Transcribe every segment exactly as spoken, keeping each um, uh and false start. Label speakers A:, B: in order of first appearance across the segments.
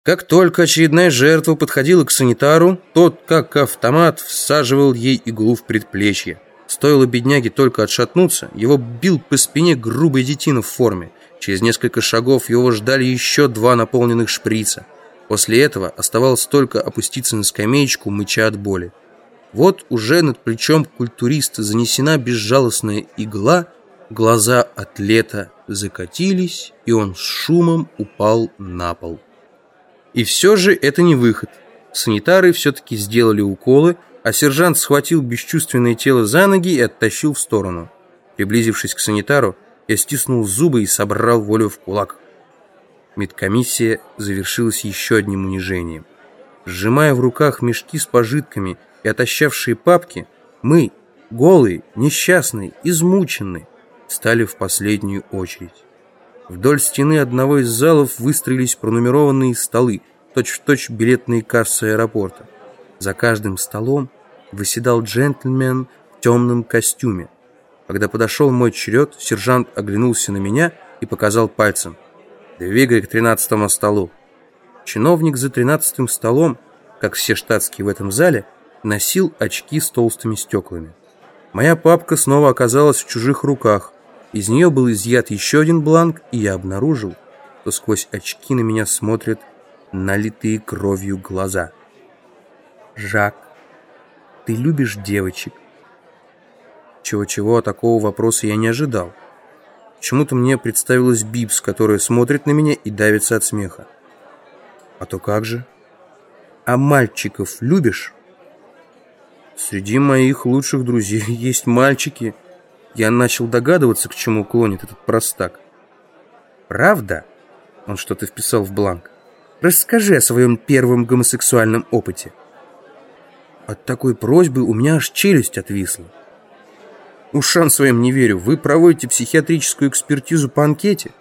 A: Как только очередная жертва подходила к санитару, тот, как автомат, всаживал ей иглу в предплечье. Стоило бедняге только отшатнуться, его бил по спине грубый детина в форме. Через несколько шагов его ждали еще два наполненных шприца. После этого оставалось только опуститься на скамеечку, мыча от боли. Вот уже над плечом культуриста занесена безжалостная игла, глаза атлета закатились, и он с шумом упал на пол. И все же это не выход. Санитары все-таки сделали уколы, а сержант схватил бесчувственное тело за ноги и оттащил в сторону. Приблизившись к санитару, я стиснул зубы и собрал волю в кулак. Медкомиссия завершилась еще одним унижением. Сжимая в руках мешки с пожитками и отощавшие папки, мы, голые, несчастные, измученные, стали в последнюю очередь. Вдоль стены одного из залов выстроились пронумерованные столы, точь-в-точь билетные кассы аэропорта. За каждым столом восседал джентльмен в темном костюме. Когда подошел мой черед, сержант оглянулся на меня и показал пальцем: «Двигай к тринадцатому столу». Чиновник за тринадцатым столом, как все штатские в этом зале, носил очки с толстыми стеклами. Моя папка снова оказалась в чужих руках. Из нее был изъят еще один бланк, и я обнаружил, что сквозь очки на меня смотрят налитые кровью глаза. «Жак, ты любишь девочек?» Чего-чего, а такого вопроса я не ожидал. Почему-то мне представилась Бибс, которая смотрит на меня и давится от смеха. «А то как же? А мальчиков любишь?» «Среди моих лучших друзей есть мальчики». Я начал догадываться, к чему клонит этот простак. «Правда?» — он что-то вписал в бланк. «Расскажи о своем первом гомосексуальном опыте». От такой просьбы у меня аж челюсть отвисла. «Ушам своим не верю. Вы проводите психиатрическую экспертизу по анкете?»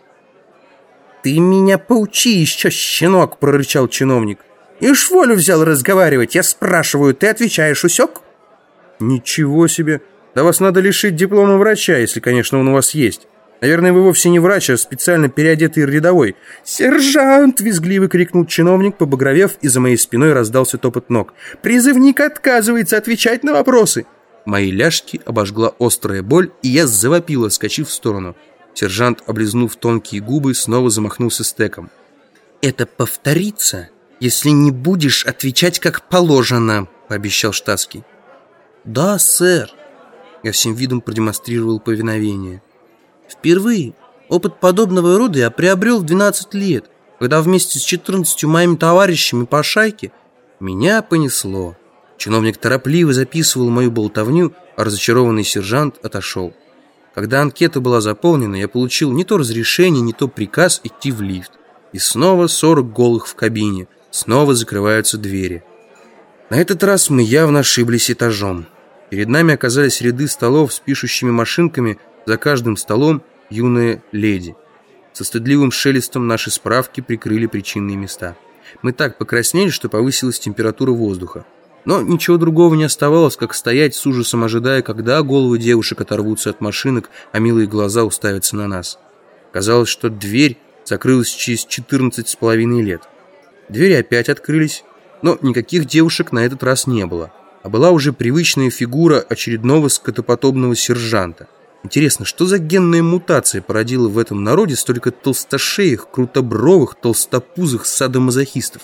A: «Ты меня поучи еще, щенок!» — прорычал чиновник. «Ишь волю взял разговаривать. Я спрашиваю, ты отвечаешь, усек?» «Ничего себе! Да вас надо лишить диплома врача, если, конечно, он у вас есть. Наверное, вы вовсе не врач, а специально переодетый рядовой». «Сержант!» — визгливо крикнул чиновник, побагровев, и за моей спиной раздался топот ног. «Призывник отказывается отвечать на вопросы!» Мои ляжки обожгла острая боль, и я завопила, скачив в сторону. Сержант, облизнув тонкие губы, снова замахнулся стеком. «Это повторится, если не будешь отвечать как положено», — пообещал штатский. «Да, сэр». Я всем видом продемонстрировал повиновение. Впервые опыт подобного рода я приобрел в двенадцать лет, когда вместе с четырнадцатью моими товарищами по шайке меня понесло. Чиновник торопливо записывал мою болтовню, а разочарованный сержант отошел. Когда анкета была заполнена, я получил не то разрешение, не то приказ идти в лифт. И снова сорок голых в кабине, снова закрываются двери. На этот раз мы явно ошиблись этажом. Перед нами оказались ряды столов с пишущими машинками, за каждым столом юная леди. Со стыдливым шелестом наши справки прикрыли причинные места. Мы так покраснели, что повысилась температура воздуха. Но ничего другого не оставалось, как стоять с ужасом, ожидая, когда головы девушек оторвутся от машинок, а милые глаза уставятся на нас. Казалось, что дверь закрылась через четырнадцать с половиной лет. Двери опять открылись, но никаких девушек на этот раз не было, а была уже привычная фигура очередного скотоподобного сержанта. Интересно, что за генная мутация породила в этом народе столько толстошеих, крутобровых, толстопузых садомазохистов?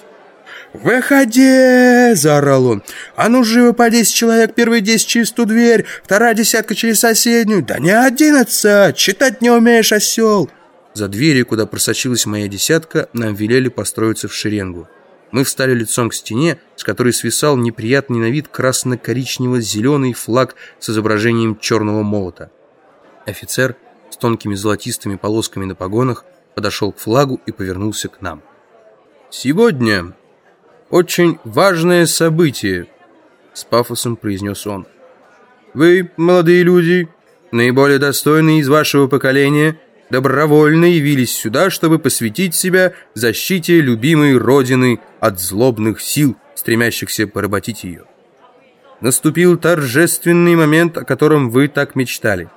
A: «Выходи!» — заорал он. «А ну живо по десять человек, первые десять через ту дверь, вторая десятка через соседнюю. Да не одиннадцать! Читать не умеешь, осел!» За дверью, куда просочилась моя десятка, нам велели построиться в шеренгу. Мы встали лицом к стене, с которой свисал неприятный на вид красно-коричнево-зеленый флаг с изображением черного молота. Офицер с тонкими золотистыми полосками на погонах подошел к флагу и повернулся к нам. «Сегодня очень важное событие», — с пафосом произнес он. «Вы, молодые люди, наиболее достойные из вашего поколения, добровольно явились сюда, чтобы посвятить себя защите любимой Родины от злобных сил, стремящихся поработить ее. Наступил торжественный момент, о котором вы так мечтали.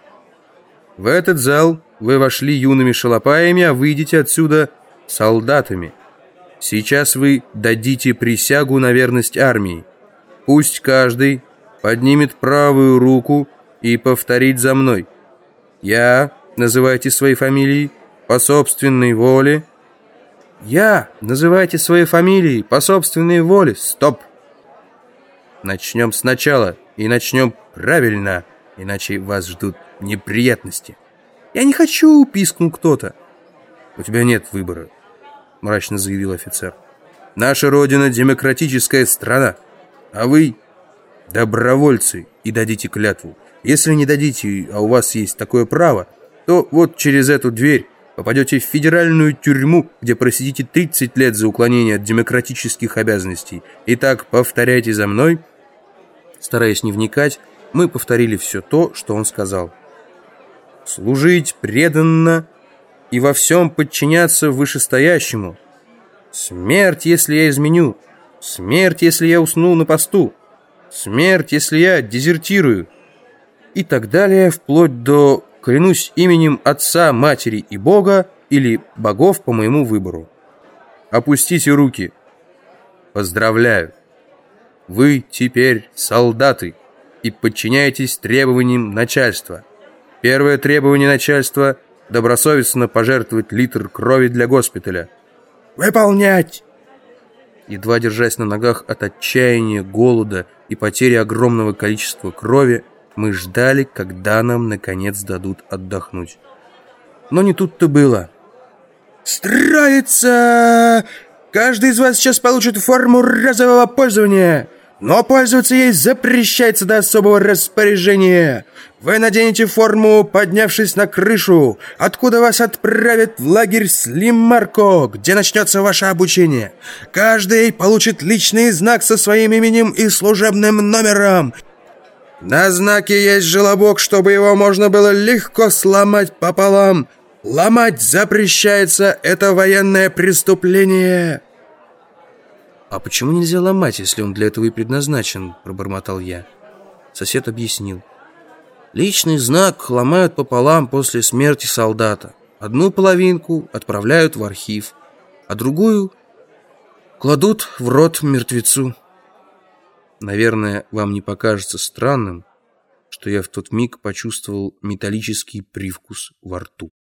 A: В этот зал вы вошли юными шалопаями, а выйдете отсюда солдатами. Сейчас вы дадите присягу на верность армии. Пусть каждый поднимет правую руку и повторит за мной. Я, называйте свои фамилии, по собственной воле. Я, называйте свои фамилии, по собственной воле. Стоп! Начнем сначала, и начнем правильно, иначе вас ждут неприятности. Я не хочу, пискнул кто-то. У тебя нет выбора, мрачно заявил офицер. Наша родина демократическая страна, а вы добровольцы и дадите клятву. Если не дадите, а у вас есть такое право, то вот через эту дверь попадете в федеральную тюрьму, где просидите тридцать лет за уклонение от демократических обязанностей. Итак, повторяйте за мной. Стараясь не вникать, мы повторили все то, что он сказал. Служить преданно и во всем подчиняться вышестоящему. Смерть, если я изменю. Смерть, если я усну на посту. Смерть, если я дезертирую. И так далее, вплоть до «клянусь именем Отца, Матери и Бога» или «богов по моему выбору». Опустите руки. Поздравляю. Вы теперь солдаты и подчиняетесь требованиям начальства. Первое требование начальства – добросовестно пожертвовать литр крови для госпиталя. Выполнять! Едва держась на ногах от отчаяния, голода и потери огромного количества крови, мы ждали, когда нам, наконец, дадут отдохнуть. Но не тут-то было. «Строится! Каждый из вас сейчас получит форму разового пользования, но пользоваться ей запрещается до особого распоряжения. Вы наденете форму, поднявшись на крышу, откуда вас отправят в лагерь Слиммарко, где начнется ваше обучение. Каждый получит личный знак со своим именем и служебным номером. На знаке есть желобок, чтобы его можно было легко сломать пополам. Ломать запрещается, это военное преступление». «А почему нельзя ломать, если он для этого и предназначен?» – пробормотал я. Сосед объяснил. Личный знак ломают пополам после смерти солдата. Одну половинку отправляют в архив, а другую кладут в рот мертвецу. Наверное, вам не покажется странным, что я в тот миг почувствовал металлический привкус во рту.